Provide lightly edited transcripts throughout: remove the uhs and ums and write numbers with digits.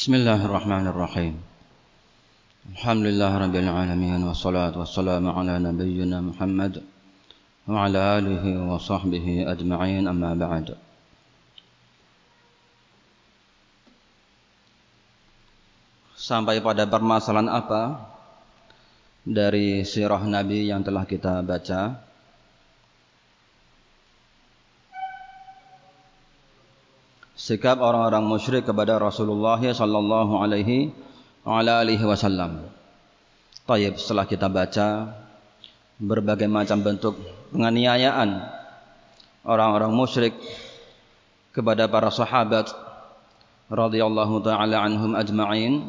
Bismillahirrahmanirrahim. Alhamdulillahirabbil alamin wassalatu wassalamu ala nabiyyina Muhammad wa ala alihi wa sahbihi ajma'in, amma ba'd. Sampai pada permasalahan apa dari sirah Nabi yang telah kita baca? Sikap orang-orang musyrik kepada Rasulullah sallallahu alaihi wasallam. Tayyib, setelah kita baca berbagai macam bentuk penganiayaan orang-orang musyrik kepada para sahabat radhiyallahu taala anhum ajma'in,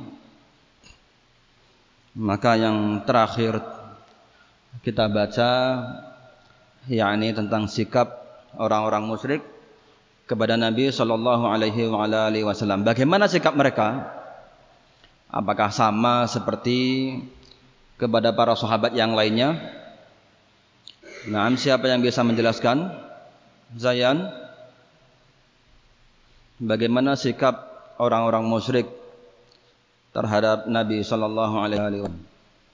maka yang terakhir kita baca yakni tentang sikap orang-orang musyrik kepada Nabi sallallahu alaihi wasallam. Bagaimana sikap mereka? Apakah sama seperti kepada para sahabat yang lainnya? Nah, siapa yang bisa menjelaskan? Zayan, bagaimana sikap orang-orang musyrik terhadap Nabi sallallahu alaihi wasallam?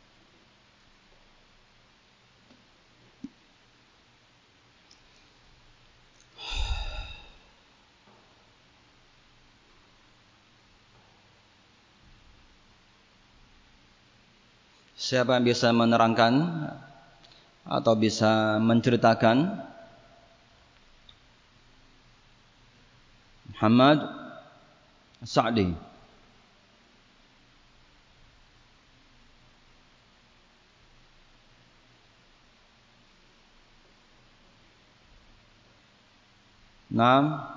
Siapa yang bisa menerangkan atau bisa menceritakan? Muhammad Sa'di. Naam.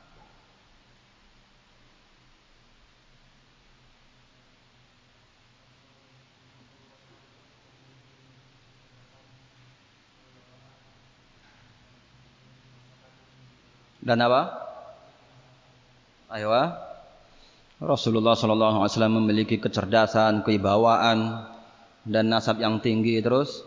Dan apa? Ayo. Rasulullah sallallahu alaihi wasallam memiliki kecerdasan, kewibawaan dan nasab yang tinggi. Terus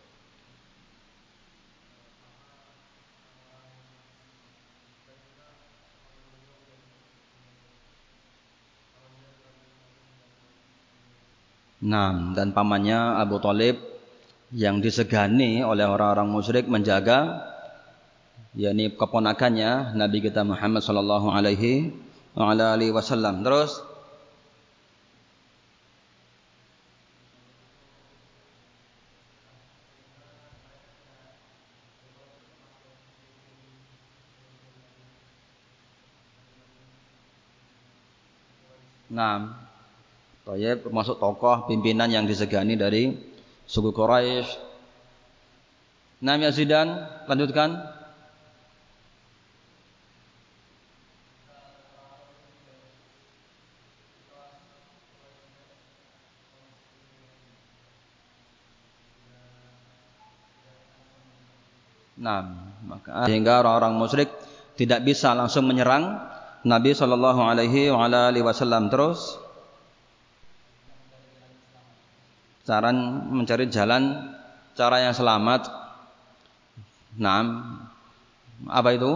nah, dan pamannya Abu Thalib yang disegani oleh orang-orang musyrik menjaga, yakni keponakannya Nabi kita Muhammad sallallahu alaihi wasallam. Terus nah, Tayyib termasuk tokoh pimpinan yang disegani dari suku Quraisy. Nam Yazidan, lanjutkan. Nah, maka sehingga orang-orang musyrik tidak bisa langsung menyerang Nabi sallallahu alaihi wasallam. Terus cara mencari jalan, cara yang selamat. Nah, apa itu?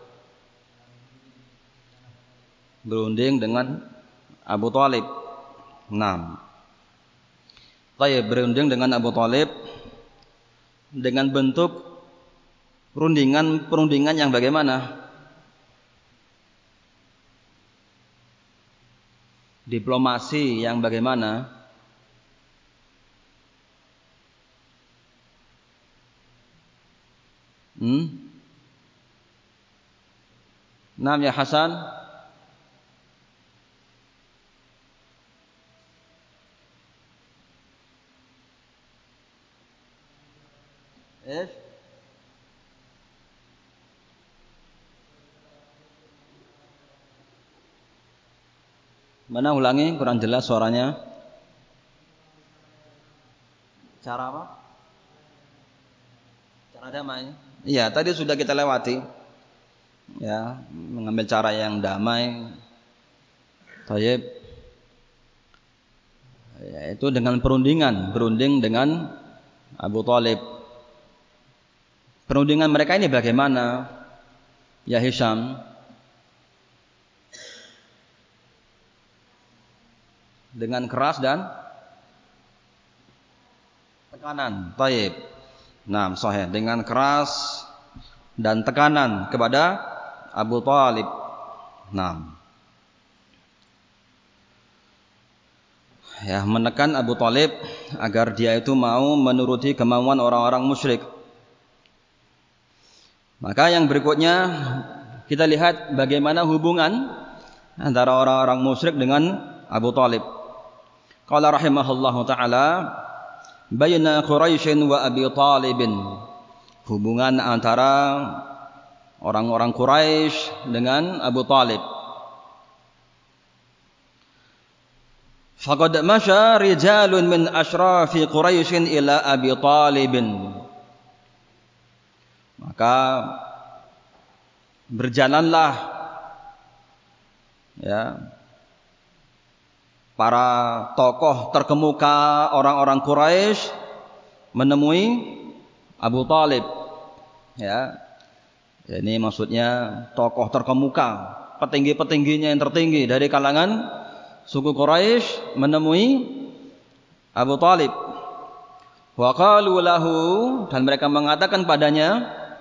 Berunding dengan Abu Thalib. Nah, berunding dengan Abu Thalib dengan bentuk perundingan yang bagaimana? Diplomasi yang bagaimana? Naam ya Hasan. Mana ulangi, kurang jelas suaranya. Cara apa? Cara damai. Iya, tadi sudah kita lewati. Ya, mengambil cara yang damai. Tayyib. Yaitu dengan berunding dengan Abu Thalib. Perundingan mereka ini bagaimana? Ya Hisham. dengan keras dan tekanan. Taib. Nah, sahih, dengan keras dan tekanan kepada Abu Thalib. Nah, ya, menekan Abu Thalib agar dia itu mau menuruti kemauan orang-orang musyrik. Maka yang berikutnya kita lihat bagaimana hubungan antara orang-orang musyrik dengan Abu Thalib. Qala rahimahullahu taala, baina Quraisy wa Abi Thalib. Hubungan antara orang-orang Quraisy dengan Abu Thalib. Faqad masya rijalun min asyrafi Quraisy ila Abi Thalib. Maka berjalanlah ya para tokoh terkemuka orang-orang Quraisy menemui Abu Thalib. Ya. Ini maksudnya tokoh terkemuka, petinggi-petingginya yang tertinggi dari kalangan suku Quraisy menemui Abu Thalib. Wa qalu lahu, dan mereka mengatakan padanya,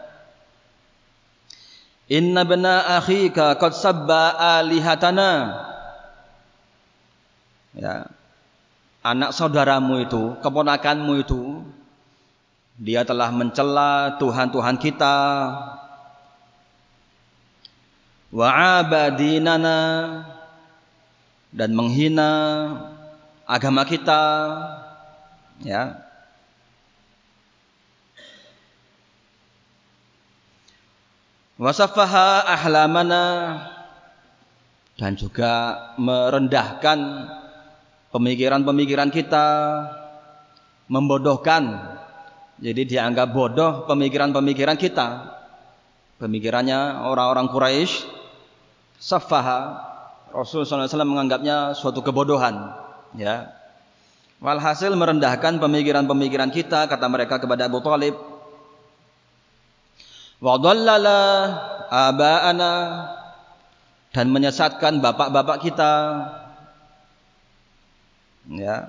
inna bna akhika qad sabba alihatana. Ya, anak saudaramu itu, keponakanmu itu, dia telah mencela Tuhan-Tuhan kita, wa abadinana, dan menghina agama kita, ya. Wasaffaha ahlamana, dan juga merendahkan pemikiran-pemikiran kita, membodohkan. Jadi dianggap bodoh pemikiran-pemikiran kita. Pemikirannya orang-orang Quraisy, saffaha, Rasulullah SAW menganggapnya suatu kebodohan. Ya. Walhasil merendahkan pemikiran-pemikiran kita, kata mereka kepada Abu Thalib. Wa dhallala aba'ana, dan menyesatkan bapak-bapak kita. Ya.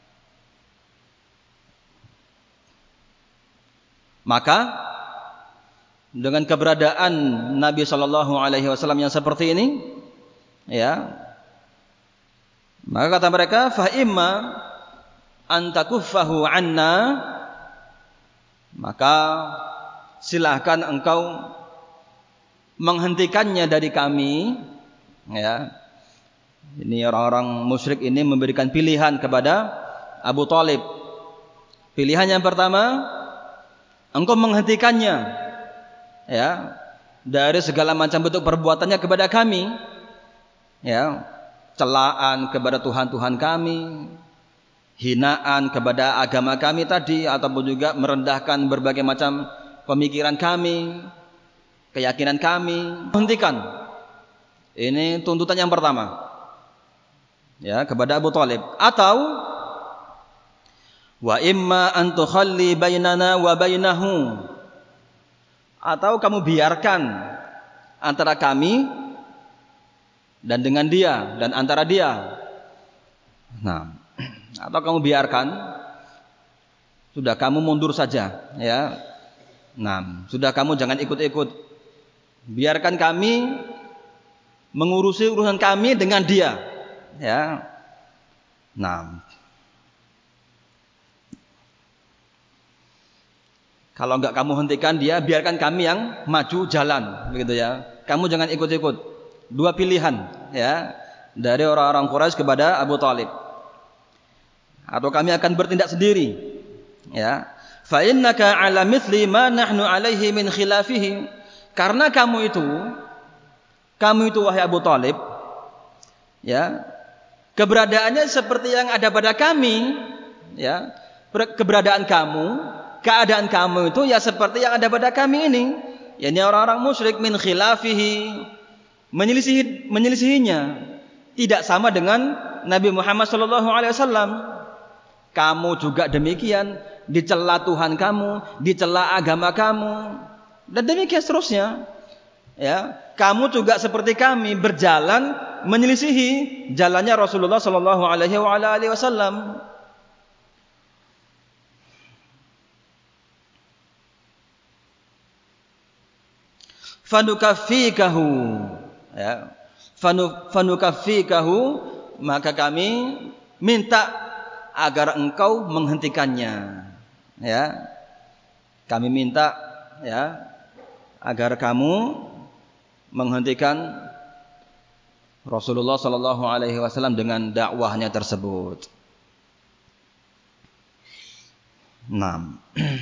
Maka dengan keberadaan Nabi sallallahu alaihi wasallam yang seperti ini, ya, maka kata mereka, fa imma an takuffahu anna, maka silahkan engkau menghentikannya dari kami. Ya. Ini orang-orang musyrik ini memberikan pilihan kepada Abu Thalib. Pilihan yang pertama, engkau menghentikannya, ya, dari segala macam bentuk perbuatannya kepada kami, ya, celaan kepada Tuhan-Tuhan kami, hinaan kepada agama kami tadi, ataupun juga merendahkan berbagai macam pemikiran kami, keyakinan kami. Hentikan. Ini tuntutan yang pertama, ya, kepada Abu Thalib. Atau wa imma an tukhalli bainana wa bainahu, atau kamu biarkan antara kami dan dengan dia, dan antara dia. Nah, atau kamu biarkan, sudah kamu mundur saja, ya. Nah, sudah kamu jangan ikut-ikut. Biarkan kami mengurusi urusan kami dengan dia, ya. Nah, kalau enggak kamu hentikan dia, biarkan kami yang maju jalan, begitu ya. Kamu jangan ikut-ikut. Dua pilihan, ya, dari orang-orang Quraisy kepada Abu Thalib. Atau kami akan bertindak sendiri, ya. Fa innaka ala mithli ma nahnu alaihi min khilafihi. Karena kamu itu wahai Abu Thalib, ya, keberadaannya seperti yang ada pada kami, ya. Keberadaan kamu, keadaan kamu itu ya seperti yang ada pada kami ini. Ya, ini orang-orang musyrik, min khilafihi, menyelisihinya. Tidak sama dengan Nabi Muhammad SAW. Kamu juga demikian, dicela Tuhan kamu, dicela agama kamu, dan demikian seterusnya. ya, kamu juga seperti kami berjalan menyelisihi jalannya Rasulullah sallallahu alaihi wasallam. Fanukaffikahu, ya, fanukaffikahu, maka kami minta agar engkau menghentikannya, ya, kami minta, ya, agar kamu menghentikan Rasulullah sallallahu alaihi wasallam dengan dakwahnya tersebut. Nah,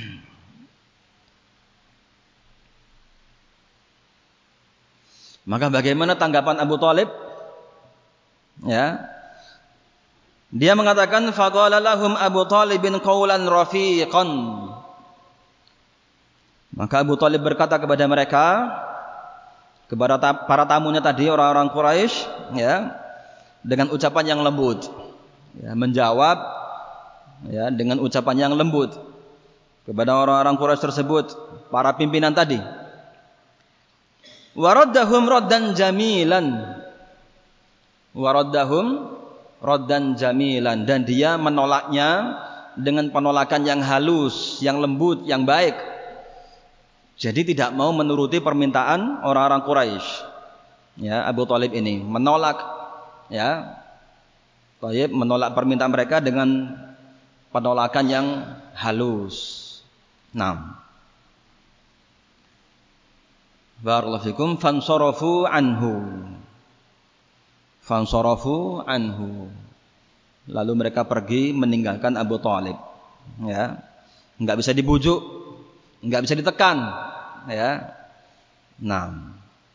maka bagaimana tanggapan Abu Thalib? Ya, dia mengatakan faqala lahum Abu Thalibin qaulan rafiqan. Maka Abu Thalib berkata kepada mereka, kepada para tamunya tadi, orang-orang Quraisy, ya, dengan ucapan yang lembut, ya, menjawab, ya, dengan ucapan yang lembut kepada orang-orang Quraisy tersebut, para pimpinan tadi. Waraddahum raddan jamilan, waraddahum raddan jamilan, dan dia menolaknya dengan penolakan yang halus, yang lembut, yang baik. Jadi tidak mau menuruti permintaan orang-orang Quraisy. Ya, Abu Thalib ini menolak, ya, menolak permintaan mereka dengan penolakan yang halus. Nah, barakallahu fikum, fansarafu anhu. Fansarafu anhu. Lalu mereka pergi meninggalkan Abu Thalib. Ya. Enggak bisa dibujuk, enggak bisa ditekan, ya. Nah,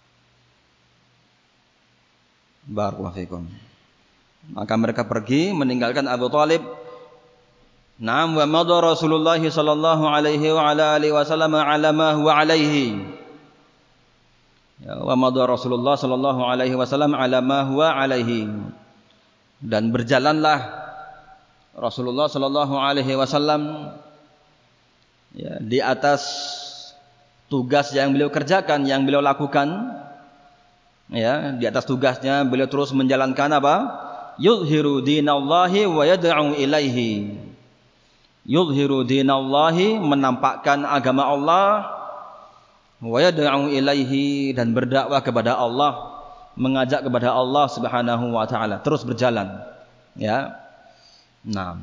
barakallahu fikum. Maka mereka pergi meninggalkan Abu Thalib. Naam, wa madha Rasulullah sallallahu alaihi wa ala alihi wasallam ala ma huwa alaihi. Ya, wa madha Rasulullah sallallahu alaihi wasallam ala ma huwa alaihi. Dan berjalanlah Rasulullah sallallahu alaihi wasallam, ya, di atas tugas yang beliau kerjakan, yang beliau lakukan. Ya, di atas tugasnya beliau terus menjalankan apa? Yuzhiru dinallahi wa yad'u ilaihi. Yuzhiru dinallahi, menampakkan agama Allah, wa yad'u ilaihi, dan berdakwah kepada Allah, mengajak kepada Allah Subhanahu wa taala, terus berjalan, ya. Nah,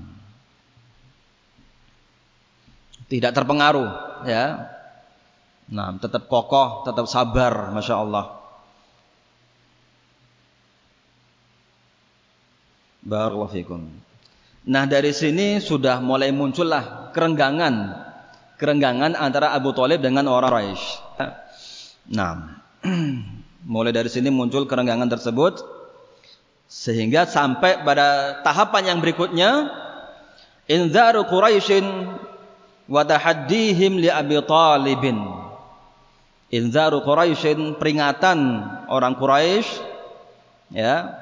tidak terpengaruh, ya. Nah, tetap kokoh, tetap sabar, Masya Allah. Barakallahu fikum. Nah, dari sini sudah mulai muncullah kerenggangan antara Abu Thalib dengan orang Quraisy. Nah, mulai dari sini muncul kerenggangan tersebut, sehingga sampai pada tahapan yang berikutnya, inzaru Quraisyin wa tahaddihim li Abi Thalibin. Inzaru Quraisyin, peringatan orang Quraisy, ya,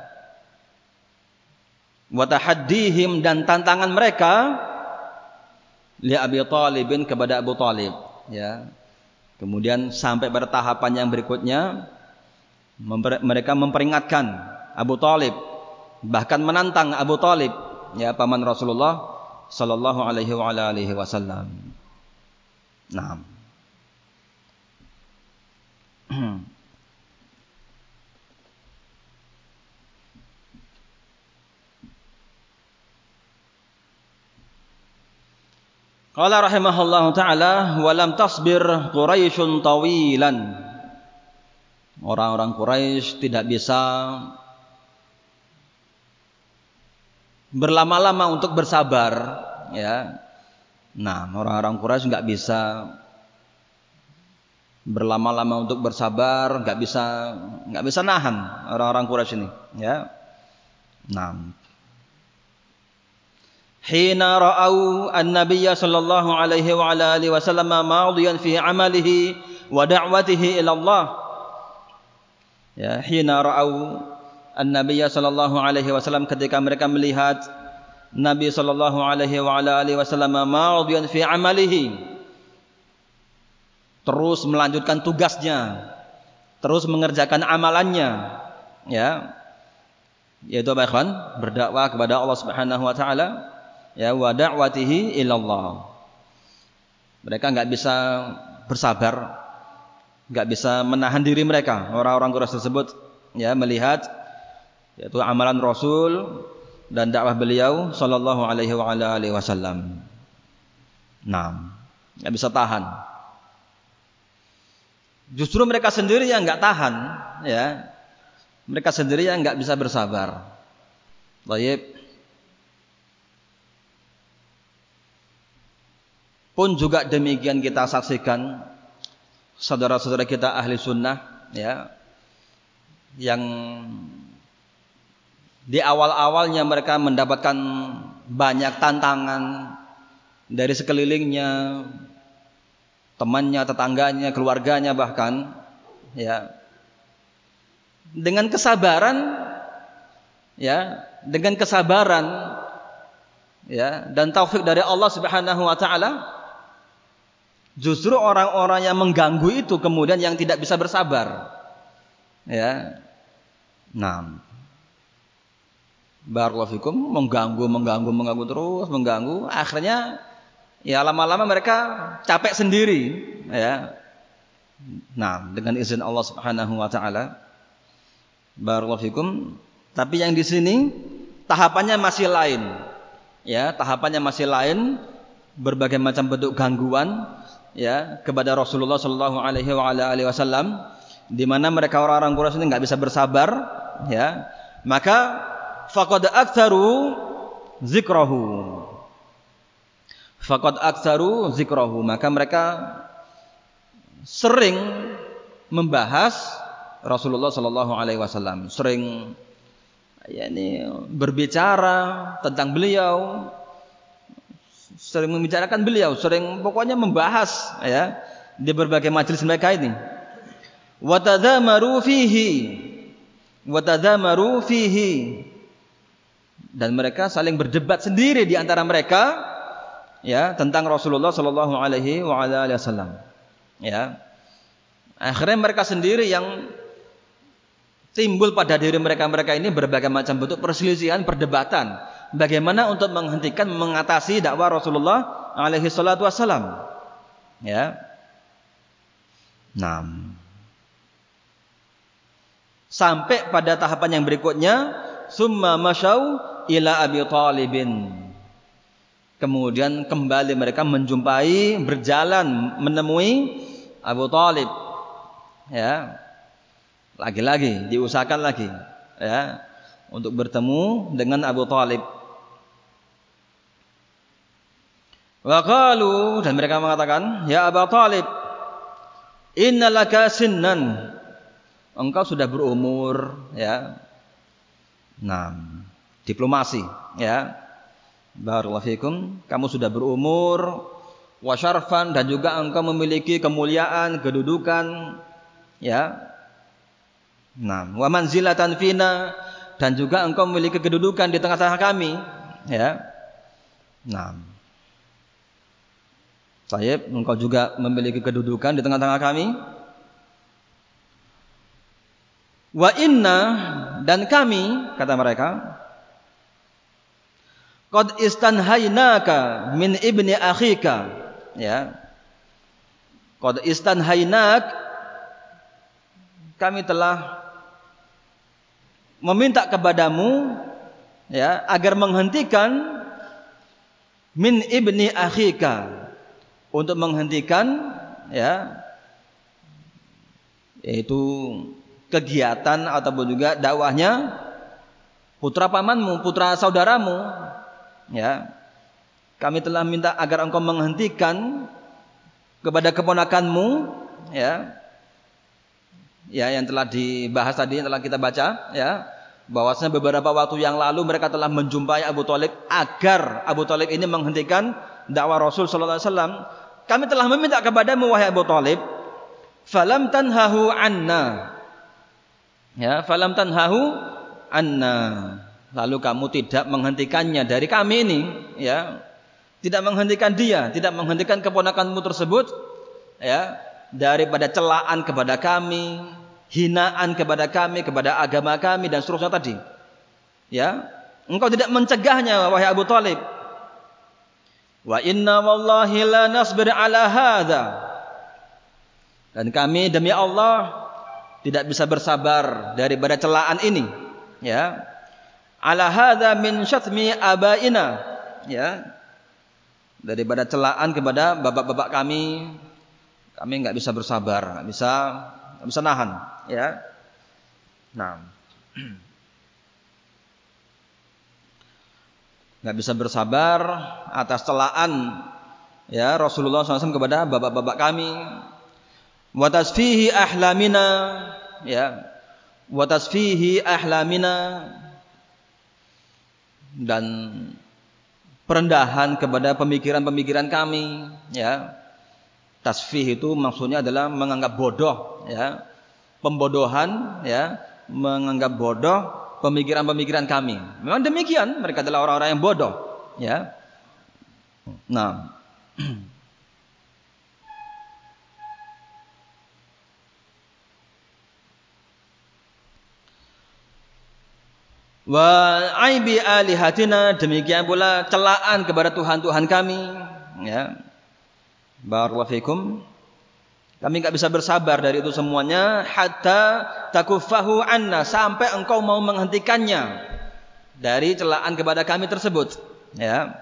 wa tahaddihim, dan tantangan mereka li Abi Thalibin, kepada Abu Thalib, ya. Kemudian sampai pada tahapan yang berikutnya, mereka memperingatkan Abu Thalib, bahkan menantang Abu Thalib, ya, paman Rasulullah sallallahu alaihi wa alihi wasallam. Nah, qala rahimahullahu ta'ala, wa lam tasbir Quraisyun tawilan. Orang-orang Quraisy tidak bisa berlama-lama untuk bersabar, ya. Nah, orang-orang Quraisy enggak bisa berlama-lama untuk bersabar, enggak bisa nahan orang-orang Quraisy ini, ya. Nah, hina ra'au an-nabiy sallallahu alaihi wa ala alihi wasallam madiyan fi amalihi wa da'watihi ila Allah. Ya, hina ra'au an-nabiy sallallahu alaihi wasallam, ketika mereka melihat Nabi sallallahu alaihi wa ala alihi wasallam madiyan fi amalihi, terus melanjutkan tugasnya, terus mengerjakan amalannya, ya, yaitu apa ikhwan? Berdakwah kepada Allah Subhanahu wa taala, ya, wa da'watihi ilallah. Mereka enggak bisa bersabar, enggak bisa menahan diri mereka, orang-orang Quraisy tersebut, ya, melihat yaitu amalan Rasul dan dakwah beliau sallallahu alaihi wa ala alihi wasallam. Nah, enggak bisa tahan. Justru mereka sendiri yang enggak tahan, ya. Mereka sendiri yang enggak bisa bersabar. Baik. Pun juga demikian kita saksikan saudara-saudara kita ahli sunnah, ya, yang di awal-awalnya mereka mendapatkan banyak tantangan dari sekelilingnya, temannya, tetangganya, keluarganya bahkan, ya, dengan kesabaran, ya, dengan kesabaran, ya, dan taufik dari Allah Subhanahu wa taala, justru orang-orang yang mengganggu itu kemudian yang tidak bisa bersabar, ya. Nah, barakallahu fikum, mengganggu terus, akhirnya ya lama-lama mereka capek sendiri, ya. Nah, dengan izin Allah Subhanahu wa taala, barakallahu fikum. Tapi yang di sini tahapannya masih lain, ya, tahapannya masih lain, berbagai macam bentuk gangguan, ya, kepada Rasulullah sallallahu alaihi wasallam, di mana mereka orang-orang Quraisy ini enggak bisa bersabar, ya. Maka faqad aktsaru zikrahu, maka mereka sering membahas Rasulullah sallallahu alaihi wasallam, sering, yakni, berbicara tentang beliau, sering membicarakan beliau, sering pokoknya membahas, ya, di berbagai majelis mereka ini. Watadzamaru fihi, dan mereka saling berdebat sendiri di antara mereka, ya, tentang Rasulullah sallallahu alaihi wasallam, ya. Akhirnya mereka sendiri yang timbul pada diri mereka ini berbagai macam bentuk perselisihan, perdebatan, bagaimana untuk menghentikan, mengatasi dakwah Rasulullah alaihi salatu wasallam, ya. Nah, sampai pada tahapan yang berikutnya, summa masyau ila Abi Thalibin. Kemudian kembali mereka menjumpai, berjalan menemui Abu Thalib, ya. Lagi-lagi diusahakan lagi, ya, untuk bertemu dengan Abu Thalib. Wa qalu, dan mereka mengatakan, ya Abu Thalib, innalaka sinnan, engkau sudah berumur, ya. Nah, diplomasi, ya. Barakallahu fikum, kamu sudah berumur, wa syarfan, dan juga engkau memiliki kemuliaan, kedudukan, ya. Nah, wa manzilatan fina, dan juga engkau memiliki kedudukan di tengah-tengah kami, ya. Nah, Tayyib, engkau juga memiliki kedudukan di tengah-tengah kami. Wa inna, dan kami, kata mereka, qad istanhaynaka min ibni akhika, ya. Qad istanhaynak, kami telah meminta kepadamu, ya, agar menghentikan min ibni akhika, untuk menghentikan, ya, yaitu kegiatan ataupun juga dakwahnya putra pamanmu, putra saudaramu, ya. Kami telah minta agar engkau menghentikan kepada keponakanmu, ya. Ya, yang telah dibahas tadi, yang telah kita baca, ya, bahwasanya beberapa waktu yang lalu mereka telah menjumpai Abu Thalib agar Abu Thalib ini menghentikan dakwah Rasul sallallahu alaihi wasallam. Kami telah meminta kepadamu wahai Abu Thalib, falam tanhahu anna, ya, falam tanhahu anna, lalu kamu tidak menghentikannya dari kami ini, ya, tidak menghentikan dia, tidak menghentikan keponakanmu tersebut, ya, daripada celaan kepada kami, hinaan kepada kami, kepada agama kami dan seterusnya tadi. Ya, engkau tidak mencegahnya wahai Abu Thalib. Wa inna wallahi la nasbir ala hadza. Dan kami demi Allah tidak bisa bersabar daripada celaan ini, ya. Ala hadza min syatmi abaina, ya. Daripada celaan kepada bapak-bapak kami enggak bisa bersabar, enggak bisa nahan, ya. Nah. Enggak bisa bersabar atas celaan, ya, Rasulullah SAW kepada bapak-bapak kami. Wa tasfihi ahlamina, ya, wa tasfihi ahlamina, dan perendahan kepada pemikiran-pemikiran kami, ya. Tasfih itu maksudnya adalah menganggap bodoh, ya, pembodohan, ya, menganggap bodoh pemikiran-pemikiran kami. Memang demikian, mereka adalah orang-orang yang bodoh, ya. Nah, wa aibi alihatina, demikian pula celaan kepada Tuhan-Tuhan kami, ya. Barakallahu fikum. Kami enggak bisa bersabar dari itu semuanya hatta takuffahu anna, sampai engkau mau menghentikannya dari celaan kepada kami tersebut, ya.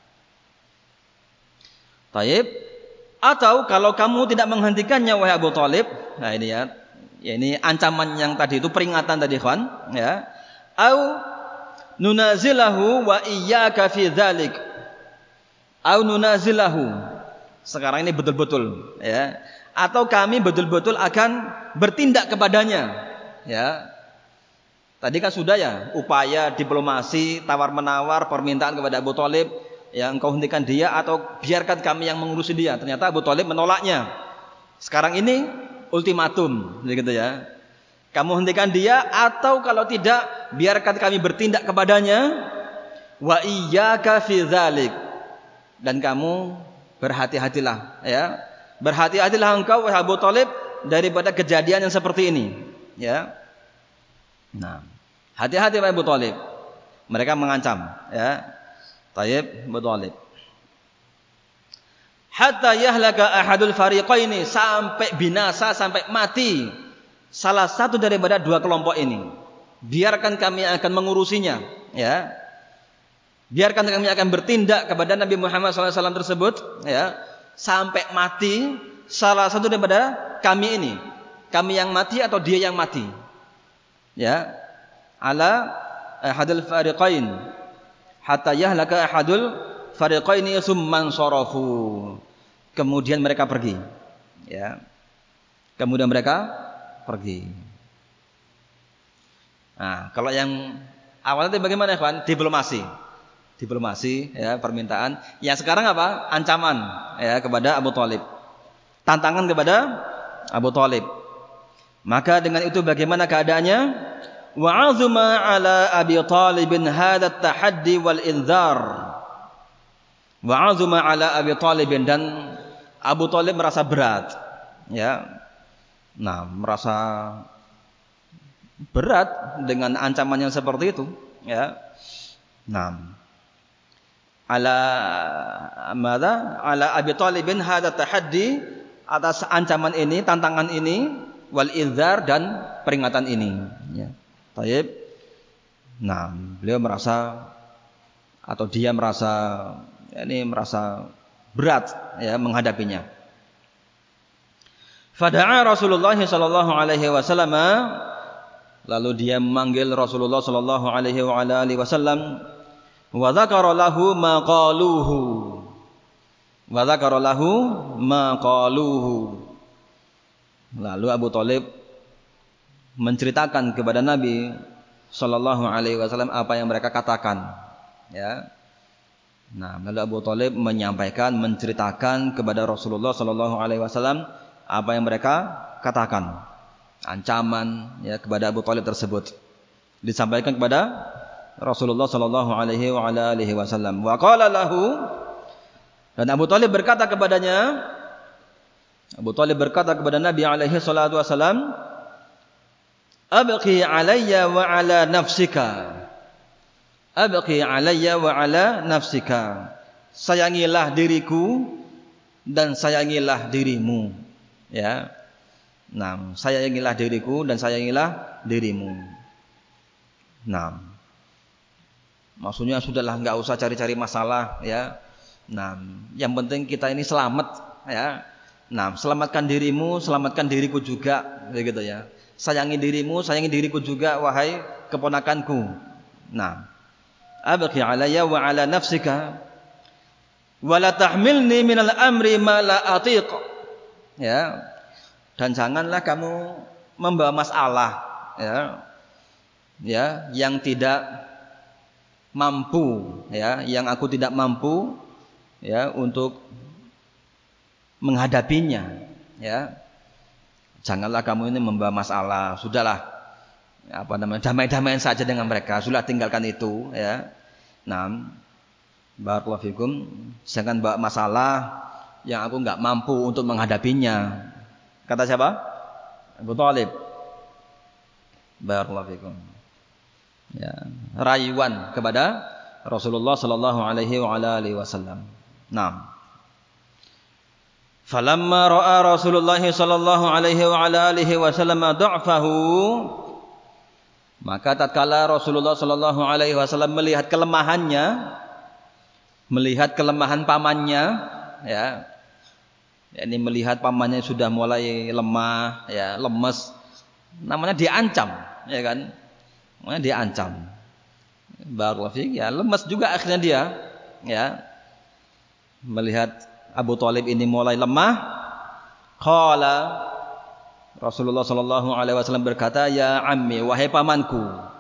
Taib. Atau kalau kamu tidak menghentikannya wahai Abu Thalib, nah ini ya. Ya ini ancaman yang tadi itu, peringatan tadi kawan, ya. Au nunazilahu wa iyyaka fi dzalik. Au nunazilahu. Sekarang ini betul-betul, ya. Atau kami betul-betul akan bertindak kepadanya, ya. Tadi kan sudah ya, upaya diplomasi, tawar-menawar, permintaan kepada Abu Thalib, ya, engkau hentikan dia atau biarkan kami yang mengurusi dia. Ternyata Abu Thalib menolaknya. Sekarang ini ultimatum, gitu ya. Kamu hentikan dia atau kalau tidak biarkan kami bertindak kepadanya. Wa iyyaka fi dzalik. Dan kamu berhati-hatilah, ya. Berhati-hatilah engkau wahai Abu Thalib daripada kejadian yang seperti ini, ya. Nah, hati-hati wahai Abu Thalib. Mereka mengancam, ya. Tayyib Abu Thalib. Hatta yahlaka ahadul fariqaini, sampai binasa, sampai mati salah satu daripada dua kelompok ini. Biarkan kami akan mengurusinya, ya. Biarkan kami akan bertindak kepada Nabi Muhammad SAW tersebut, ya, sampai mati salah satu daripada kami ini. Kami yang mati atau dia yang mati, ya. Ala ahadul fariqain hatta yahlaka ahadul fariqaini summan sarafu. Kemudian mereka pergi, ya. Kemudian mereka pergi. Nah, kalau yang awalnya bagaimana, kawan? Diplomasi, ya, permintaan. Yang sekarang apa? Ancaman, ya, kepada Abu Thalib. Tantangan kepada Abu Thalib. Maka dengan itu bagaimana keadaannya? Wa 'azuma 'ala Abi Thalibin hadha at-tahaddi wal inzar. Wa 'azuma 'ala Abi Thalibin, dan Abu Thalib merasa berat, ya. Nah, merasa berat dengan ancaman yang seperti itu, ya. Nah, ala Abi Thalibin hadza tahaddi, atas ancaman ini, tantangan ini, wal inzar, dan peringatan ini, ya. Baik. Nah, beliau merasa, atau dia merasa, ini merasa berat, ya, menghadapinya. Fada'a Rasulullah sallallahu alaihi wasallam, lalu dia memanggil Rasulullah sallallahu alaihi wasallam. Wa dzakara lahu ma qaluhu. Wa dzakara lahu ma qaluhu. Lalu Abu Thalib menceritakan kepada Nabi sallallahu alaihi wasallam apa yang mereka katakan, ya. Nah, lalu Abu Thalib menyampaikan, menceritakan kepada Rasulullah sallallahu alaihi wasallam apa yang mereka katakan. Ancaman, ya, kepada Abu Thalib tersebut disampaikan kepada Rasulullah sallallahu alaihi wasallam. Wa qala lahu, dan Abu Thalib berkata kepadanya, Abu Thalib berkata kepada Nabi alaihi salatu wasallam, Abqi alayya wa ala nafsika. Abqi alayya wa ala nafsika. Sayangilah diriku dan sayangilah dirimu. Ya. Nah, sayangilah diriku dan sayangilah dirimu. Nah, maksudnya sudahlah, enggak usah cari-cari masalah, ya. Nah, yang penting kita ini selamat, ya. Nah, selamatkan dirimu, selamatkan diriku juga, begitu ya. Sayangi dirimu, sayangi diriku juga, wahai keponakanku. Nah, abqi alayya wa ala nafsika wa la tahmilni minal amri ma la atiq. Ya. Dan janganlah kamu membawa masalah, ya. Ya, yang tidak mampu, ya, yang aku tidak mampu, ya, untuk menghadapinya, ya. Janganlah kamu ini membawa masalah. Sudahlah, damai-damaian saja dengan mereka. Sudah, tinggalkan itu, ya. Nah, barakallahu fikum, jangan bawa masalah yang aku enggak mampu untuk menghadapinya. Kata siapa? Abu Thalib. Barakallahu fikum. Ya, rayuan kepada Rasulullah sallallahu alaihi wasallam. Naam. Falamma ra'a Rasulullah sallallahu alaihi wasallam dha'fahu, maka tatkala Rasulullah sallallahu alaihi wasallam melihat kelemahannya, melihat kelemahan pamannya, ya. Ini melihat pamannya sudah mulai lemah, ya, lemes, namanya diancam, ya kan? Namanya diancam. Barakallahu fiik, ya, lemes juga akhirnya dia, ya. Melihat Abu Thalib ini mulai lemah, qala, Rasulullah sallallahu alaihi wasallam berkata, ya ammi, wahai pamanku.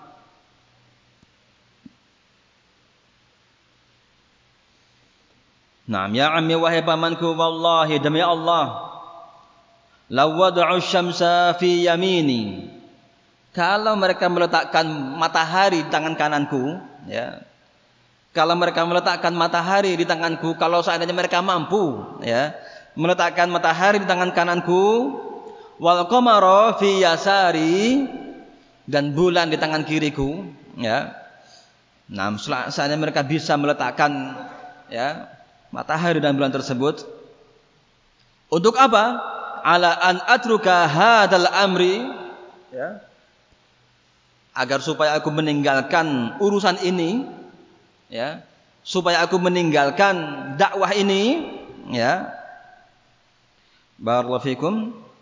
Naam, ya ammi, wahai pamanku, wallahi, demi Allah, law wada'u syamsa fi yamini, kalau mereka meletakkan matahari di tangan kananku, ya. Kalau mereka meletakkan matahari di tanganku, kalau seandainya mereka mampu, ya, meletakkan matahari di tangan kananku, wal qamara fi yasari, dan bulan di tangan kiriku, ya. Nah, seandainya mereka bisa meletakkan, ya, matahari dan bulan tersebut, untuk apa? Ala an atruka hadal amri, ya, agar supaya aku meninggalkan urusan ini, ya, supaya aku meninggalkan dakwah ini, ya. Barakallahu fikum.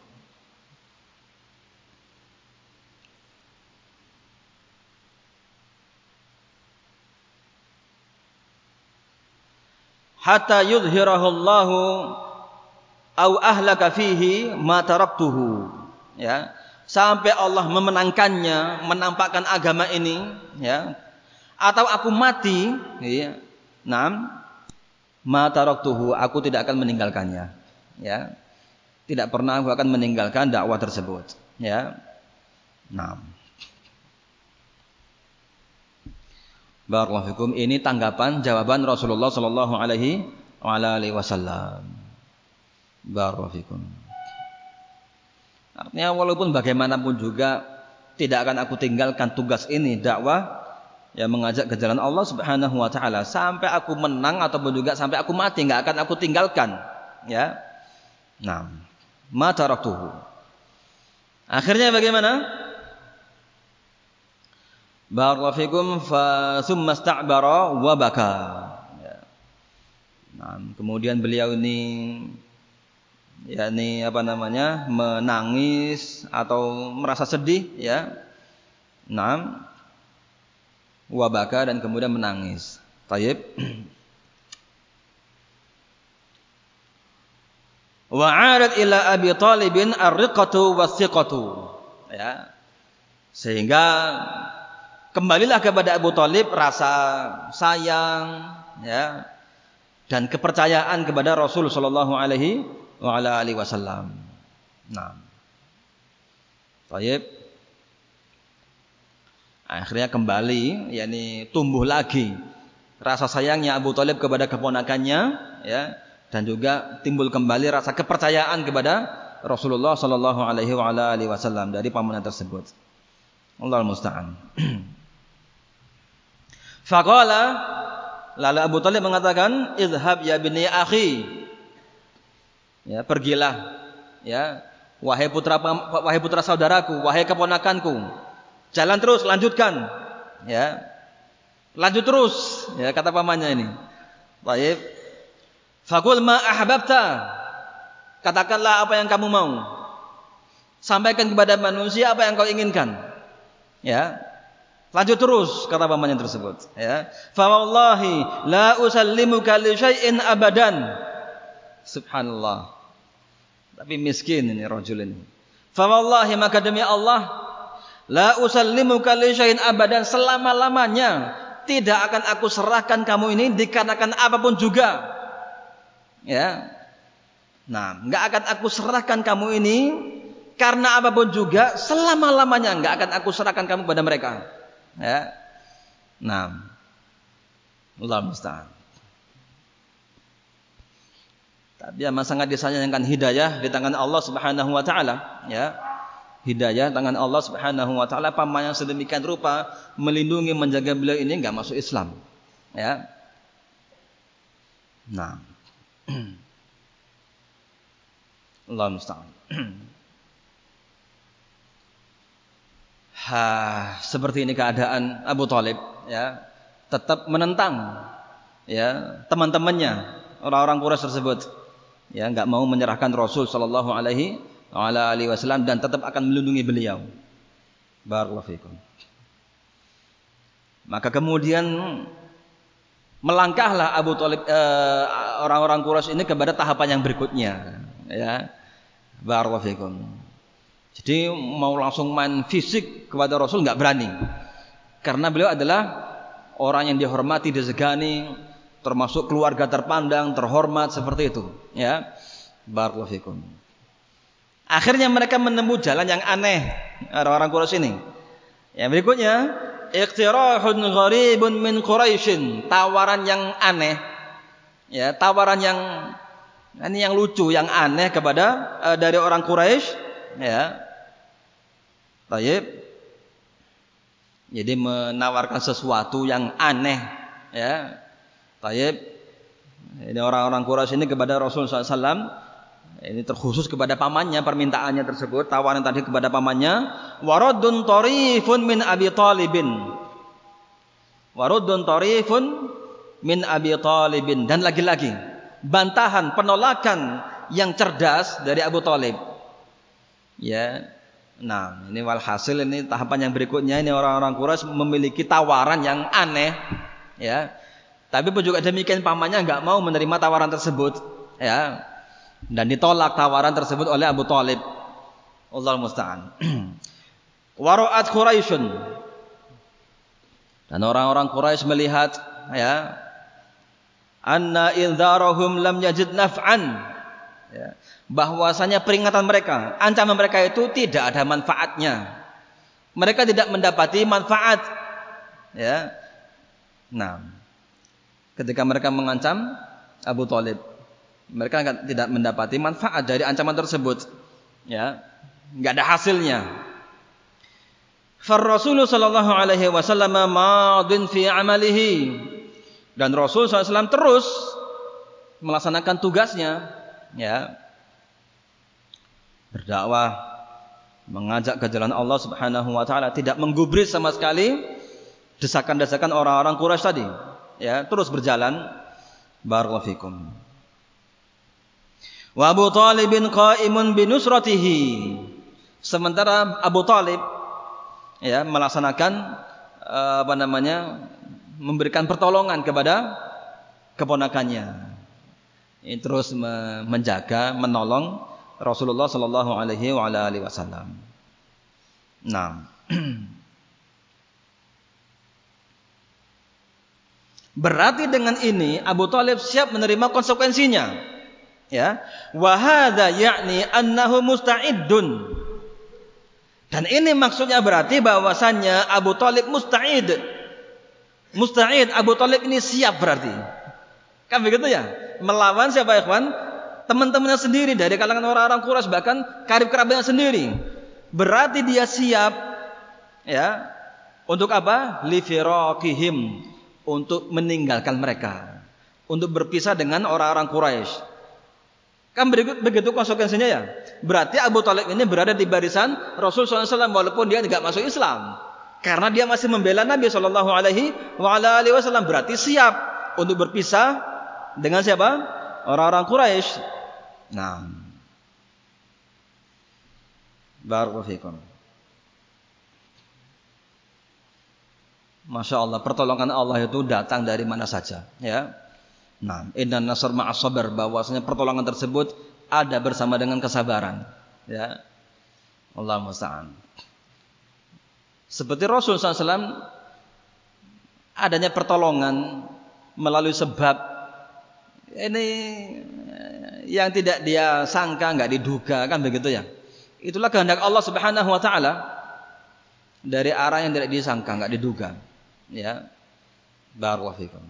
Hatta yudhhirahu Allahu au ahlaka fihi ma taraktuhu, ya, sampai Allah memenangkannya, menampakkan agama ini, ya, atau aku mati, ya. Naam, ma taraktuhu, aku tidak akan meninggalkannya, ya. Tidak pernah aku akan meninggalkan dakwah tersebut, ya. Naam. Barakallahu fikum. Ini tanggapan jawaban Rasulullah sallallahu alaihi wasallam. Barakallahu fikum. Artinya walaupun bagaimanapun juga tidak akan aku tinggalkan tugas ini, dakwah, ya, mengajak ke jalan Allah Subhanahu wa taala, sampai aku menang ataupun juga sampai aku mati, enggak akan aku tinggalkan, ya. Nah, ma taraktuhu. Akhirnya bagaimana? Barakallahu fikum, fa tsumma ista'bara wa baka. Ya. Nah, kemudian beliau ini, yakni menangis atau merasa sedih, ya. Nah, wabaka, dan kemudian menangis. Tayyib. Wa 'arat ila Abi Thalibin ar-riqatu was-siqatu, ya. Sehingga kembalilah kepada Abu Thalib rasa sayang, ya, dan kepercayaan kepada Rasul sallallahu alaihi wasallam. Nah. Tayyib. Akhirnya kembali, yakni tumbuh lagi rasa sayangnya Abu Thalib kepada keponakannya, ya, dan juga timbul kembali rasa kepercayaan kepada Rasulullah sallallahu alaihi wasallam dari pamannya tersebut. Allahu musta'an. Faqala, lalu Abu Thalib mengatakan, "Idhhab ya bani akhi." Ya, pergilah ya, wahai putra saudaraku, wahai keponakanku. Jalan terus, lanjutkan. Ya. Lanjut terus, ya kata pamannya ini. Baik. Faqul ma ahbabta. Katakanlah apa yang kamu mau. Sampaikan kepada manusia apa yang kau inginkan. Ya. Lanjut terus kata pamannya tersebut, ya. Fa wallahi la usallimuka li syai'in abadan. Subhanallah. Tapi miskin ini rajul ini. Fa wallahi, maka demi Allah, la usallimuka li syai'in abadan, selama-lamanya tidak akan aku serahkan kamu ini dikarenakan apapun juga. Ya. Nah, enggak akan aku serahkan kamu ini karena apapun juga, selama-lamanya enggak akan aku serahkan kamu kepada mereka. Ya. Nah. Allah musta'an. Tapi amat sangat disayangkan hidayah di tangan Allah Subhanahu wa taala, ya. Hidayah tangan Allah Subhanahu wa taala, paman yang sedemikian rupa melindungi menjaga beliau ini enggak masuk Islam. Ya. Nah. Allah musta'an. Seperti ini keadaan Abu Thalib, ya. Tetap menentang ya teman-temannya, orang-orang Quraisy tersebut. Ya, enggak mau menyerahkan Rasul sallallahu alaihi wasallam dan tetap akan melindungi beliau. Barakallahu fikum. Maka kemudian melangkahlah Abu Thalib, orang-orang Quraisy ini kepada tahapan yang berikutnya, ya. Barakallahu fikum. Jadi mau langsung main fisik kepada Rasul enggak berani. Karena beliau adalah orang yang dihormati, disegani, termasuk keluarga terpandang, terhormat seperti itu, ya. Barakallahu fikum. Akhirnya mereka menempuh jalan yang aneh, orang-orang Quraisy ini. Yang berikutnya, iqtirahun gharibun min Quraisyin, tawaran yang aneh. Ya, tawaran yang ini yang lucu, yang aneh kepada dari orang Quraisy, ya. Baik. Jadi menawarkan sesuatu yang aneh, ya. Baik. Ini orang-orang Quraisy ini kepada Rasulullah SAW, ini terkhusus kepada pamannya permintaannya tersebut, tawaran tadi kepada pamannya, waraddun tarifun min Abi Thalibin. Waraddun tarifun min Abi Thalibin, dan lagi-lagi bantahan, penolakan yang cerdas dari Abu Thalib. Ya. Nah, ini walhasil, ini tahapan yang berikutnya, ini orang-orang Quraisy memiliki tawaran yang aneh, ya. Tapi pun juga demikian pamannya enggak mau menerima tawaran tersebut, ya. Dan ditolak tawaran tersebut oleh Abu Thalib. Allahu musta'an. Wara'at Quraisyun. Dan orang-orang Quraisy melihat, ya, anna indharahum lam yajid naf'an, ya, bahwasanya peringatan mereka, ancaman mereka itu tidak ada manfaatnya. Mereka tidak mendapati manfaat, ya. Nah, ketika mereka mengancam Abu Thalib, mereka tidak mendapati manfaat dari ancaman tersebut, ya, enggak ada hasilnya. Rasulullah sallallahu alaihi wasallam madin fi amalihi, dan Rasul SAW terus melaksanakan tugasnya, ya, berdakwah, mengajak ke jalan Allah Subhanahu wa taala, tidak menggubris sama sekali desakan-desakan orang-orang Quraisy tadi, ya, terus berjalan. Barakallahu fikum. Wa Abu Thalibin qa'imun bi nusratihi. Sementara Abu Thalib, ya, melaksanakan memberikan pertolongan kepada keponakannya. Ini terus menjaga, menolong Rasulullah sallallahu alaihi wasallam. Nah, berarti dengan ini Abu Thalib siap menerima konsekuensinya, ya. Wa hadza ya'ni annahu musta'iddun. Dan ini maksudnya berarti bahwasannya Abu Thalib musta'id. Musta'id, Abu Thalib ini siap berarti. Kan begitu ya? Melawan siapa ya, ikhwan? Teman-temannya sendiri dari kalangan orang-orang Quraisy, bahkan karib kerabatnya sendiri. Berarti dia siap, ya. Untuk apa? Li firaqihim, untuk meninggalkan mereka, untuk berpisah dengan orang-orang Quraisy. Kan begitu konsekuensinya ya. Berarti Abu Thalib ini berada di barisan Rasul SAW walaupun dia tidak masuk Islam. Karena dia masih membela Nabi SAW. Berarti siap untuk berpisah dengan siapa? Orang-orang Quraisy. Nah, barakallahu fikum. Masya Allah, pertolongan Allah itu datang dari mana saja, ya. Nah, inna nasr ma'as sabar, bahwasanya pertolongan tersebut ada bersama dengan kesabaran, ya. Allah musta'an. Seperti Rasul SAW, adanya pertolongan melalui sebab ini yang tidak dia sangka, nggak diduga, kan begitu ya. Itulah kehendak Allah Subhanahu wa taala dari arah yang tidak disangka, nggak diduga. Ya. Barakallahu fikum.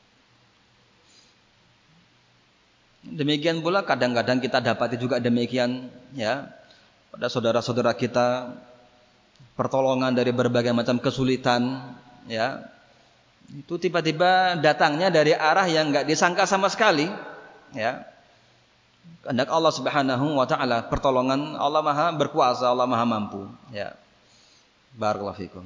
Demikian pula kadang-kadang kita dapati juga demikian, ya, pada saudara-saudara kita, pertolongan dari berbagai macam kesulitan, ya, itu tiba-tiba datangnya dari arah yang enggak disangka sama sekali, ya. Kehendak Allah Subhanahu wa taala, pertolongan Allah Maha berkuasa, Allah Maha mampu, ya. Barakallahu fikum.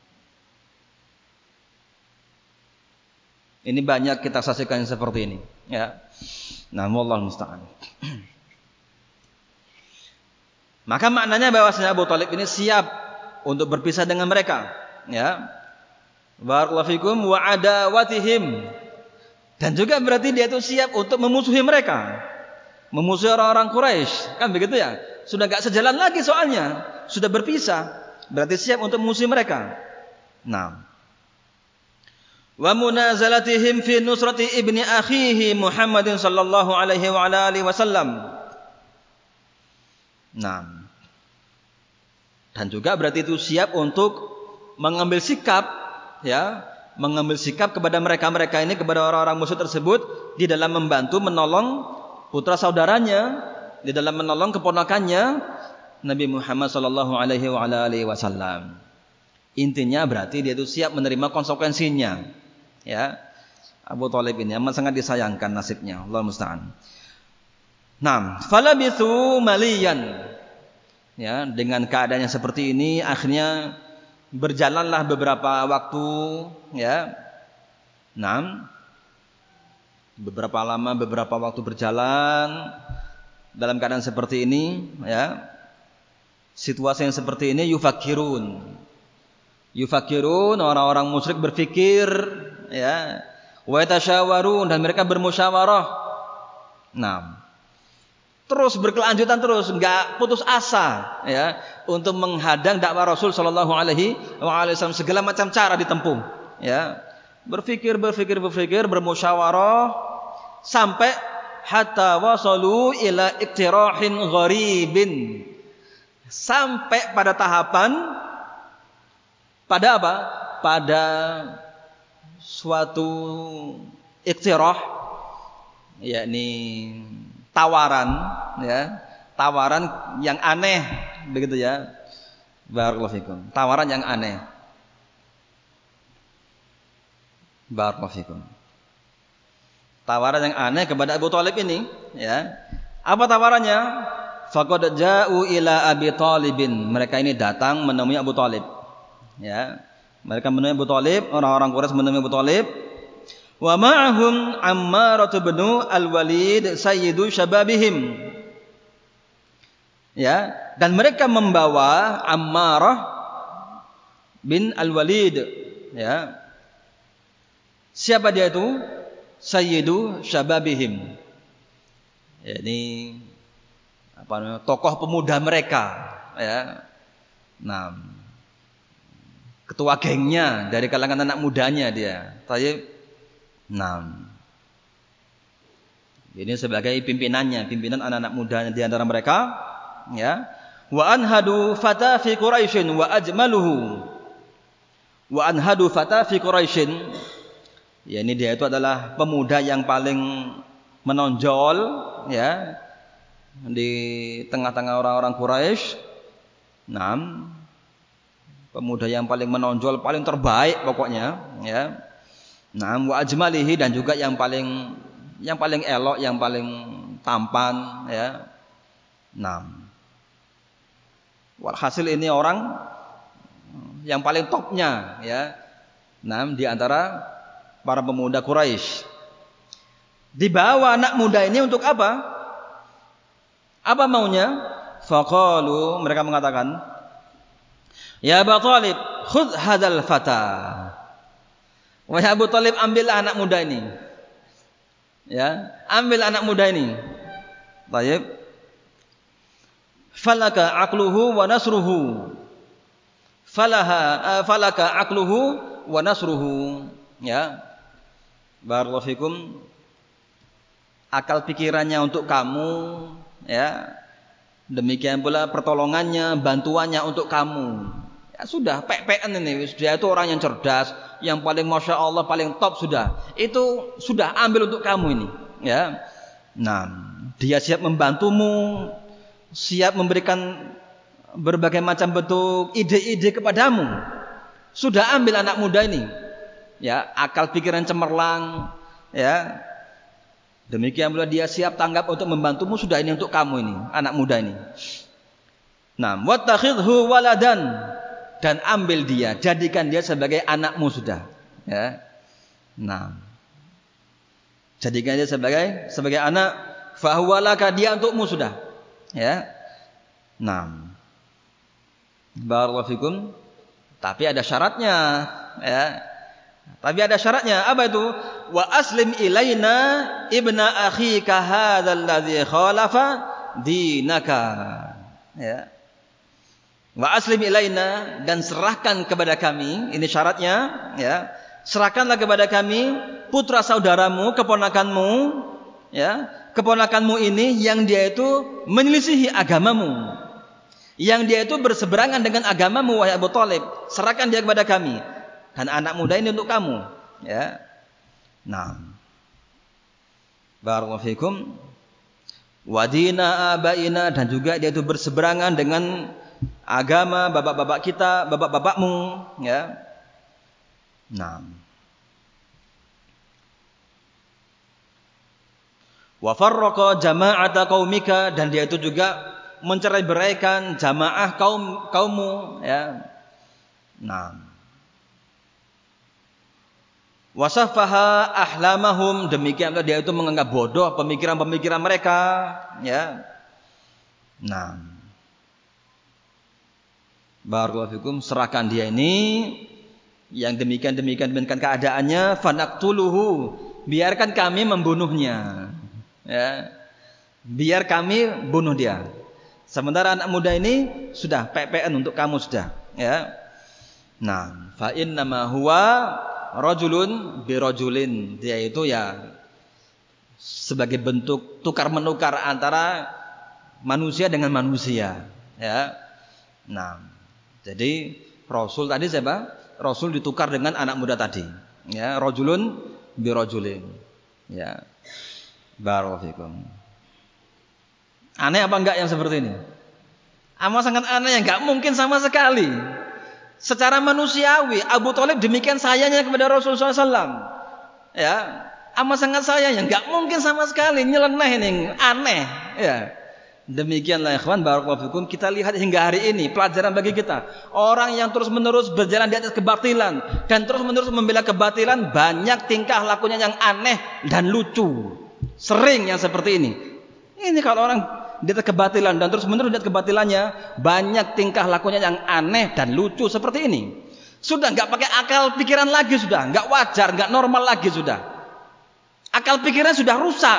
Ini banyak kita saksikan seperti ini, ya. Nah, wallahu musta'an. Maka maknanya bahwasanya Abu Thalib ini siap untuk berpisah dengan mereka, ya. Barakallahu fikum wa adawatihim. Dan juga berarti dia itu siap untuk memusuhi mereka. Memusuhi orang-orang Quraisy, kan begitu ya? Sudah enggak sejalan lagi soalnya, sudah berpisah, berarti siap untuk memusuhi mereka. Nah, wa munazalatihim fi nusrati ibni akhihi Muhammadin sallallahu alaihi wa ala alihi wasallam. Nah, dan juga berarti itu siap untuk mengambil sikap, ya, mengambil sikap kepada mereka-mereka ini, kepada orang-orang musuh tersebut di dalam membantu menolong putra saudaranya, di dalam menolong keponakannya Nabi Muhammad sallallahu alaihi wa ala alihi wasallam. Intinya berarti dia itu siap menerima konsekuensinya. Ya, Abu Thalib ini amat sangat disayangkan nasibnya, Allah musta'an. Nah, falabithu maliyan. Ya, dengan keadaannya seperti ini akhirnya berjalanlah beberapa waktu, ya. Nah, beberapa lama, beberapa waktu berjalan dalam keadaan seperti ini, ya. Situasi yang seperti ini yufakirun, orang-orang musyrik berpikir, ya, wa yatasyawarun, dan mereka bermusyawarah. Nah, terus berkelanjutan, terus enggak putus asa, ya, untuk menghadang dakwah Rasul sallallahu alaihi wasallam, segala macam cara ditempuh, ya. Berpikir, bermusyawarah sampai hatta wasalu ila iktirahin gharibin. Sampai pada tahapan, pada apa? Pada suatu iktirah, yakni tawaran, ya, tawaran yang aneh, begitu ya. Barakallahu fikum. Tawaran yang aneh. Barakallahu fikum. Tawaran yang aneh kepada Abu Thalib ini, ya. Apa tawarannya? Faqad ja'u ila Abi Thalibin. Mereka ini datang menemui Abu Thalib. Ya. Mereka menemui Abu Thalib, orang-orang Quraisy menemui Abu Thalib. Wa ma'ahum Ammar bin Al-Walid sayyidu syababihim. Ya, dan mereka membawa Ammar bin Al-Walid, ya. Siapa dia itu? Sayyidu syababihim. Ya, ini apa namanya? Tokoh pemuda mereka, ya. Nah, ketua gengnya, dari kalangan anak mudanya dia. Tayyib. Nah, ini sebagai pimpinannya, pimpinan anak-anak mudanya di antara mereka, ya. Wa anhadu fata fi Quraisyin wa ajmaluhu. Wa anhadu fata fi Quraisyin. Ya, ini dia itu adalah pemuda yang paling menonjol, ya, di tengah-tengah orang-orang Quraisy. Nah, pemuda yang paling menonjol, paling terbaik pokoknya, ya. Nah, wa ajmalihi, dan juga yang paling elok, yang paling tampan, ya. Nah, walhasil ini orang yang paling topnya, ya. Nah, di antara para pemuda Quraisy. Dibawa anak muda ini untuk apa? Apa maunya? Faqalu, mereka mengatakan, ya Abu Talib, khudh hadzal fata. Wahai Abu Talib, ambillah anak muda ini. Ya, ambil anak muda ini. Baik. Falaka aqluhu wa nasruhu. Falaka aqluhu wa nasruhu. Ya. Barakallahu fikum. Akal pikirannya untuk kamu, ya. Demikian pula pertolongannya, bantuannya untuk kamu. Ya sudah, PPN ini, dia itu orang yang cerdas, yang paling masya Allah, paling top sudah. Itu sudah ambil untuk kamu ini, ya. Nah, dia siap membantumu, siap memberikan berbagai macam bentuk ide-ide kepadamu. Sudah ambil anak muda ini, ya, akal pikiran cemerlang, ya. Demikian pula dia siap tanggap untuk membantumu, sudah ini untuk kamu ini, anak muda ini. Nah, wattakhidhu waladan, dan ambil dia, jadikan dia sebagai anakmu sudah, ya. Nah, jadikan dia sebagai anak, fahuwalaka, dia untukmu sudah, ya. Nah, barakallahu fikum, tapi ada syaratnya, ya. Tapi ada syaratnya, apa itu? Wa aslim ilaina ibna akhika hadzal ladzi khalafa dinaka. Ya. Wa aslim ilaina, dan serahkan kepada kami, ini syaratnya, ya. Serahkanlah kepada kami putra saudaramu, keponakanmu, ya. Keponakanmu ini yang dia itu menyelisihi agamamu. Yang dia itu berseberangan dengan agamamu, wahai Abu Talib. Serahkan dia kepada kami. Dan anak muda ini untuk kamu, ya. Nah, barakallahu fikum. Wadina abaina, dan juga dia itu berseberangan dengan agama bapak-bapak kita, bapak-bapakmu, ya. Nah, wa farraqa jama'ata qaumika, dan dia itu juga mencerai-beraikan jamaah kaummu, ya. Nah, wasafaha ahlamahum, demikianlah dia itu menganggap bodoh pemikiran-pemikiran mereka, ya. Nah, barakallahu fikum, serahkan dia ini yang demikian keadaannya, fanaktuluhu, biarkan kami membunuhnya, ya. Biar kami bunuh dia. Sementara anak muda ini sudah PPN untuk kamu sudah, ya. Nah, fa innama huwa rajulun birajulin, dia itu ya sebagai bentuk tukar menukar antara manusia dengan manusia, ya. Nah, jadi Rasul tadi siapa? Rasul ditukar dengan anak muda tadi, ya, rajulun birajulin, ya. Barakallahu fikum. Aneh apa enggak yang seperti ini? Amat sangat aneh, yang enggak mungkin sama sekali. Secara manusiawi, Abu Talib demikian sayangnya kepada Rasulullah SAW. Ya, amat sangat sayangnya, nggak mungkin sama sekali, nyeleneh ini, aneh. Ya, demikianlah ikhwan, barakallahu fikum. Kita lihat hingga hari ini, pelajaran bagi kita. Orang yang terus menerus berjalan di atas kebatilan dan terus menerus membela kebatilan, banyak tingkah lakunya yang aneh dan lucu. Sering yang seperti ini. Ini kalau orang di atas kebatilan dan terus menerus di atas kebatilannya, banyak tingkah lakunya yang aneh dan lucu seperti ini. Sudah nggak pakai akal pikiran lagi, sudah nggak wajar, nggak normal lagi, sudah akal pikiran sudah rusak,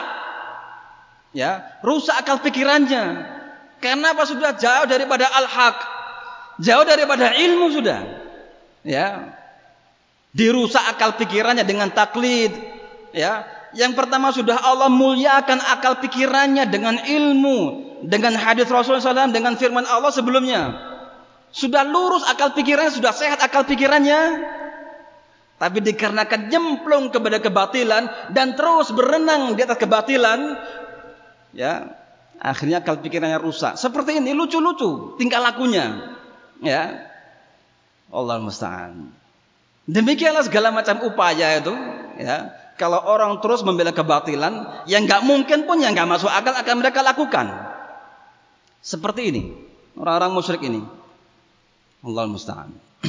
ya, rusak akal pikirannya. Kenapa? Sudah jauh daripada al-haq, jauh daripada ilmu sudah, ya. Dirusak akal pikirannya dengan taklid, ya. Yang pertama, sudah Allah muliakan akal pikirannya dengan ilmu, dengan hadis Rasulullah SAW, dengan firman Allah sebelumnya. Sudah lurus akal pikirannya, sudah sehat akal pikirannya. Tapi dikarenakan nyemplung kepada kebatilan dan terus berenang di atas kebatilan, ya, akhirnya akal pikirannya rusak. Seperti ini, lucu-lucu tingkah lakunya, ya. Allah musta'an. Demikianlah segala macam upaya itu, ya. Kalau orang terus membela kebatilan, yang nggak mungkin pun, yang nggak masuk akal akan mereka lakukan. Seperti ini, orang-orang musyrik ini. Allah musta'an.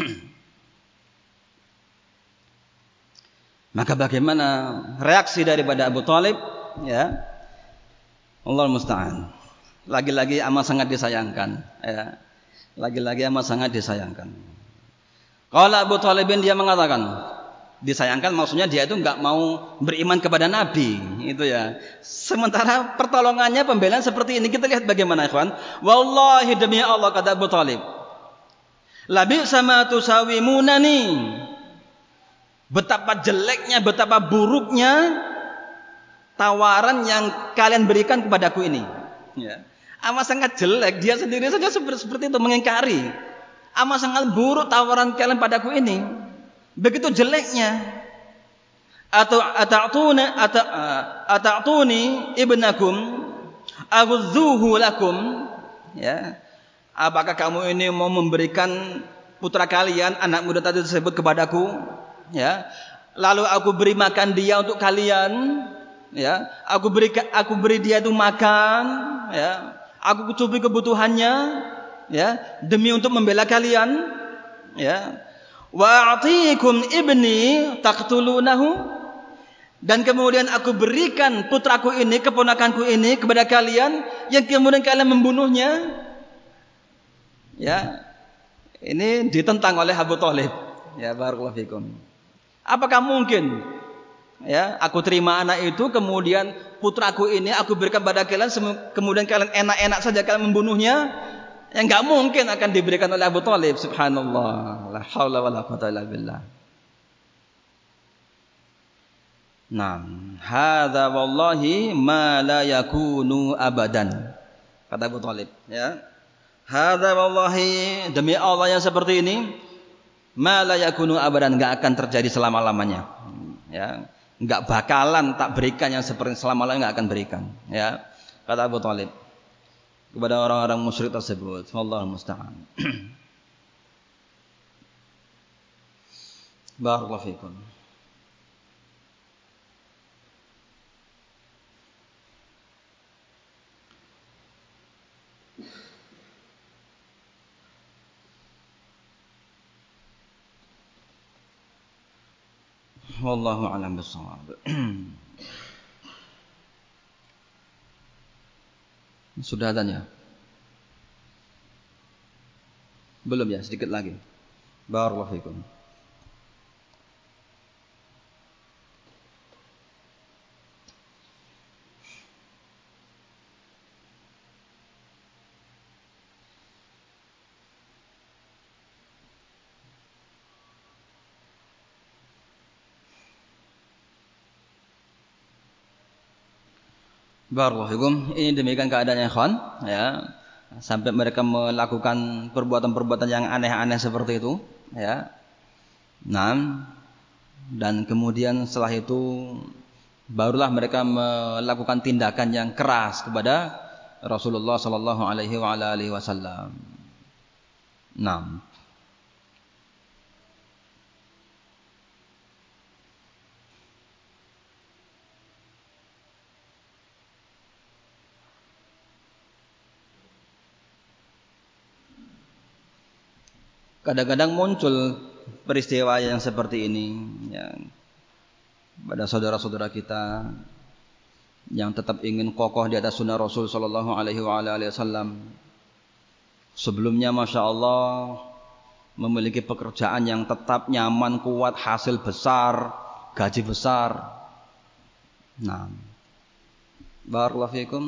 Maka bagaimana reaksi daripada Abu Thalib? Ya, Allah musta'an. Lagi-lagi amat sangat disayangkan. Ya, lagi-lagi amat sangat disayangkan. Kalau Abu Thalibin dia mengatakan, disayangkan maksudnya dia itu nggak mau beriman kepada Nabi, itu ya. Sementara pertolongannya, pembelaan seperti ini, kita lihat bagaimana, ikhwan. Wallahi demi Allah, kata Abu Thalib, labi sama tusawimunani. Betapa jeleknya, betapa buruknya tawaran yang kalian berikan kepadaku ini. Ya. Amat sangat jelek, dia sendiri saja seperti itu, mengingkari. Amat sangat buruk tawaran kalian padaku ini. Begitu jeleknya. Ata'tuni ibnakum aghudzuhu lakum. Ya. Apakah kamu ini mau memberikan putra kalian, anak muda tadi tersebut, kepadaku? Ya. Lalu aku beri makan dia untuk kalian. Ya. Aku beri dia itu makan. Ya. Aku cukupi kebutuhannya. Ya, demi untuk membela kalian, ya. Wa a'tikum ibni taqtulunahu, dan kemudian aku berikan putraku ini, keponakanku ini kepada kalian, yang kemudian kalian membunuhnya. Ya, ini ditentang oleh Abu Thalib. Ya, barakallahu fikum. Apakah mungkin, ya, aku terima anak itu, kemudian putraku ini aku berikan pada kalian, kemudian kalian enak-enak saja kalian membunuhnya? Yang enggak mungkin akan diberikan oleh Abu Thalib. Subhanallah, la haula wala quwwata illa billah. Naam, hadza wallahi ma la yakunu abadan, kata Abu Thalib, ya. Hadza wallahi, demi Allah yang seperti ini, ma la yakunu abadan, enggak akan terjadi selama-lamanya. Ya, enggak bakalan tak berikan yang seperti selama-lamanya, enggak akan berikan, ya. Kata Abu Thalib kepada orang-orang musyrik tersebut. Wallahu musta'an. Barakallahu fikum. Wallahu a'lam bishawab. Sudah adanya? Belum ya, sedikit lagi. Barakallahu fikum. Barakallahu fikum. Ini demikian keadaannya, ikhwan, ya. Sampai mereka melakukan perbuatan-perbuatan yang aneh-aneh seperti itu, ya. Nah, dan kemudian setelah itu barulah mereka melakukan tindakan yang keras kepada Rasulullah sallallahu alaihi wasallam. Nah, kadang-kadang muncul peristiwa yang seperti ini, ya, pada saudara-saudara kita yang tetap ingin kokoh di atas sunnah Rasul sallallahu alaihi wasallam. Sebelumnya, masya Allah, memiliki pekerjaan yang tetap, nyaman, kuat, hasil besar, gaji besar. Nah, barakallahu fikum.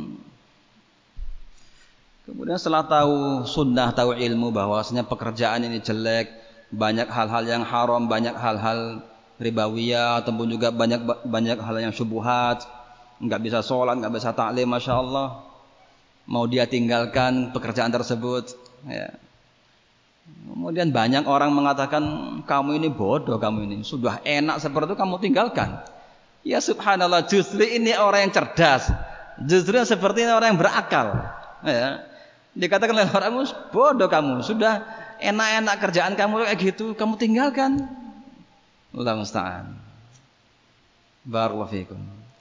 Kemudian setelah tahu sunnah, tahu ilmu bahwasanya pekerjaan ini jelek, banyak hal-hal yang haram, banyak hal-hal ribawiyah, ataupun juga banyak hal yang syubhat, nggak bisa sholat, nggak bisa taklim, masya Allah, mau dia tinggalkan pekerjaan tersebut. Ya. Kemudian banyak orang mengatakan, kamu ini bodoh, kamu ini sudah enak seperti itu kamu tinggalkan. Ya subhanallah, justru ini orang yang cerdas, justru seperti ini orang yang berakal. Ya. Dikatakan oleh orang, bodoh kamu, sudah enak-enak kerjaan kamu kayak gitu, kamu tinggalkan. Allahu musta'an. Barakallahu fikum.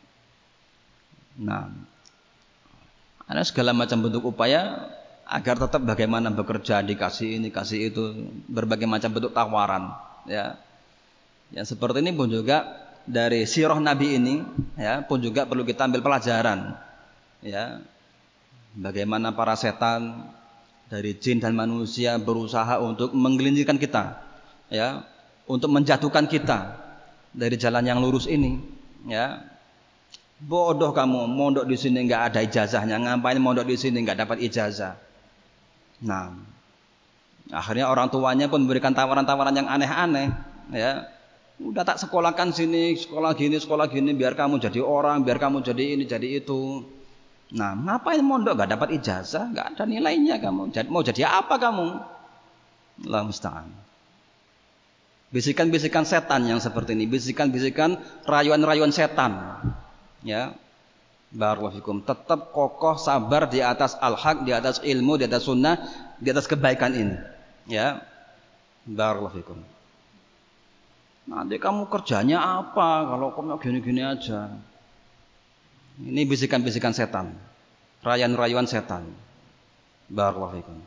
Nah, ada segala macam bentuk upaya agar tetap bagaimana bekerja, dikasih ini, kasih itu, berbagai macam bentuk tawaran, ya. Yang seperti ini pun juga dari sirah Nabi ini, ya, pun juga perlu kita ambil pelajaran, ya. Bagaimana para setan dari jin dan manusia berusaha untuk menggelincirkan kita, ya, untuk menjatuhkan kita dari jalan yang lurus ini, ya. Bodoh kamu, mondok di sini nggak ada ijazahnya, ngapain mondok di sini nggak dapat ijazah. Nah, akhirnya orang tuanya pun memberikan tawaran-tawaran yang aneh-aneh, ya. Udah tak sekolahkan sini, sekolah gini, biar kamu jadi orang, biar kamu jadi ini, jadi itu. Nah, ngapain mondok gak dapat ijazah, gak ada nilainya kamu. Mau jadi apa kamu? Allah musta'an. Bisikan-bisikan setan yang seperti ini, bisikan-bisikan rayuan-rayuan setan. Ya. Barakallahu fikum. Tetap kokoh sabar di atas al-haq, di atas ilmu, di atas sunnah, di atas kebaikan ini. Ya. Barakallahu fikum. Nanti kamu kerjanya apa kalau kamu gini-gini aja? Ini bisikan-bisikan setan, rayuan-rayuan setan. Barakallahu fikum.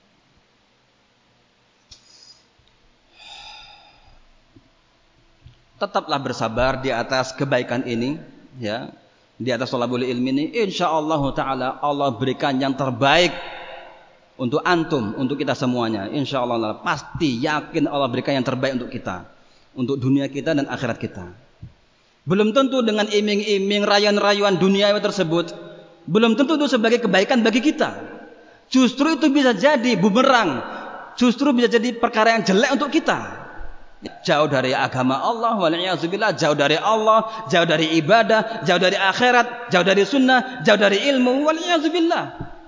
Tetaplah bersabar di atas kebaikan ini, ya. Di atas thalabul ilmi ini, insyaallah taala Allah berikan yang terbaik untuk antum, untuk kita semuanya. Insyaallah pasti yakin Allah berikan yang terbaik untuk kita, untuk dunia kita dan akhirat kita. Belum tentu dengan iming-iming rayuan-rayuan duniawi tersebut, belum tentu itu sebagai kebaikan bagi kita. Justru itu bisa jadi bumerang, justru bisa jadi perkara yang jelek untuk kita. Jauh dari agama Allah, wal'iyazubillah, jauh dari Allah, jauh dari ibadah, jauh dari akhirat, jauh dari sunnah, jauh dari ilmu, wal'iyazubillah.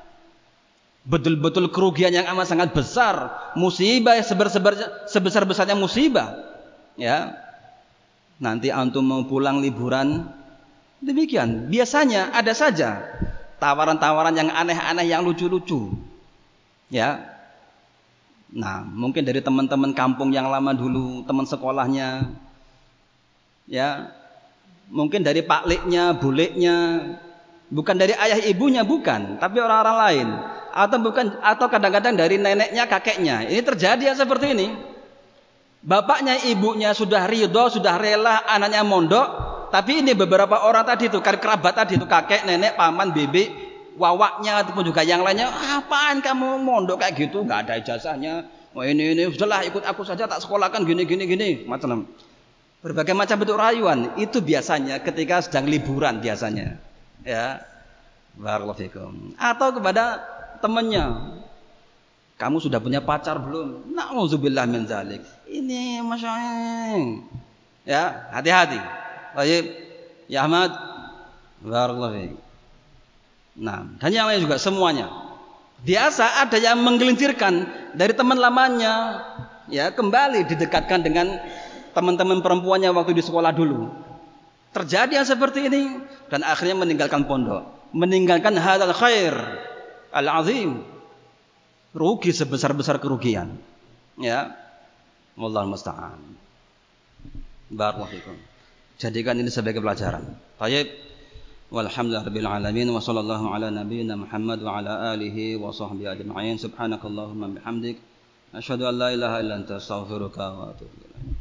Betul-betul kerugian yang amat sangat besar, musibah sebesar-besarnya musibah. Ya. Nanti antum mau pulang liburan, demikian. Biasanya ada saja tawaran-tawaran yang aneh-aneh, yang lucu-lucu. Ya. Nah, mungkin dari teman-teman kampung yang lama dulu, teman sekolahnya, ya, mungkin dari pakliknya, buliknya, bukan dari ayah ibunya, bukan, tapi orang-orang lain, atau kadang-kadang dari neneknya, kakeknya. Ini terjadi ya seperti ini. Bapaknya, ibunya sudah ridho, sudah rela anaknya mondok, tapi ini beberapa orang tadi itu, kerabat tadi itu, kakek, nenek, paman, bibi, wawaknya ataupun juga yang lainnya, apaan kamu mondok kayak gitu, nggak ada ijazahnya. Oh ini sudahlah ikut aku saja, tak sekolahkan gini macam berbagai macam bentuk rayuan. Itu biasanya ketika sedang liburan biasanya, ya. Barakallahu fikum. Atau kepada temannya, kamu sudah punya pacar belum? Na'udzubillah min dzalik. Ini masyaallah. Ya, hati-hati. Baik, ya Ahmad. Barakallahu fikum. Nah, dan yang lain juga semuanya. Biasa ada yang menggelincirkan dari teman lamanya, ya, kembali didekatkan dengan teman-teman perempuannya waktu di sekolah dulu. Terjadi yang seperti ini dan akhirnya meninggalkan pondok, meninggalkan hadzal khair al-azim. Rugi sebesar-besar kerugian. Ya. Wallahu musta'an. Barakallahu fikum. Jadikan ini sebagai pelajaran. Baik. Walhamdulillahirabbil alamin wa sallallahu ala nabiyyina Muhammad wa ala alihi wa sahbihi ajma'in. Subhanakallahumma bihamdik asyhadu an la ilaha illa anta astaghfiruka wa atubu ilaik.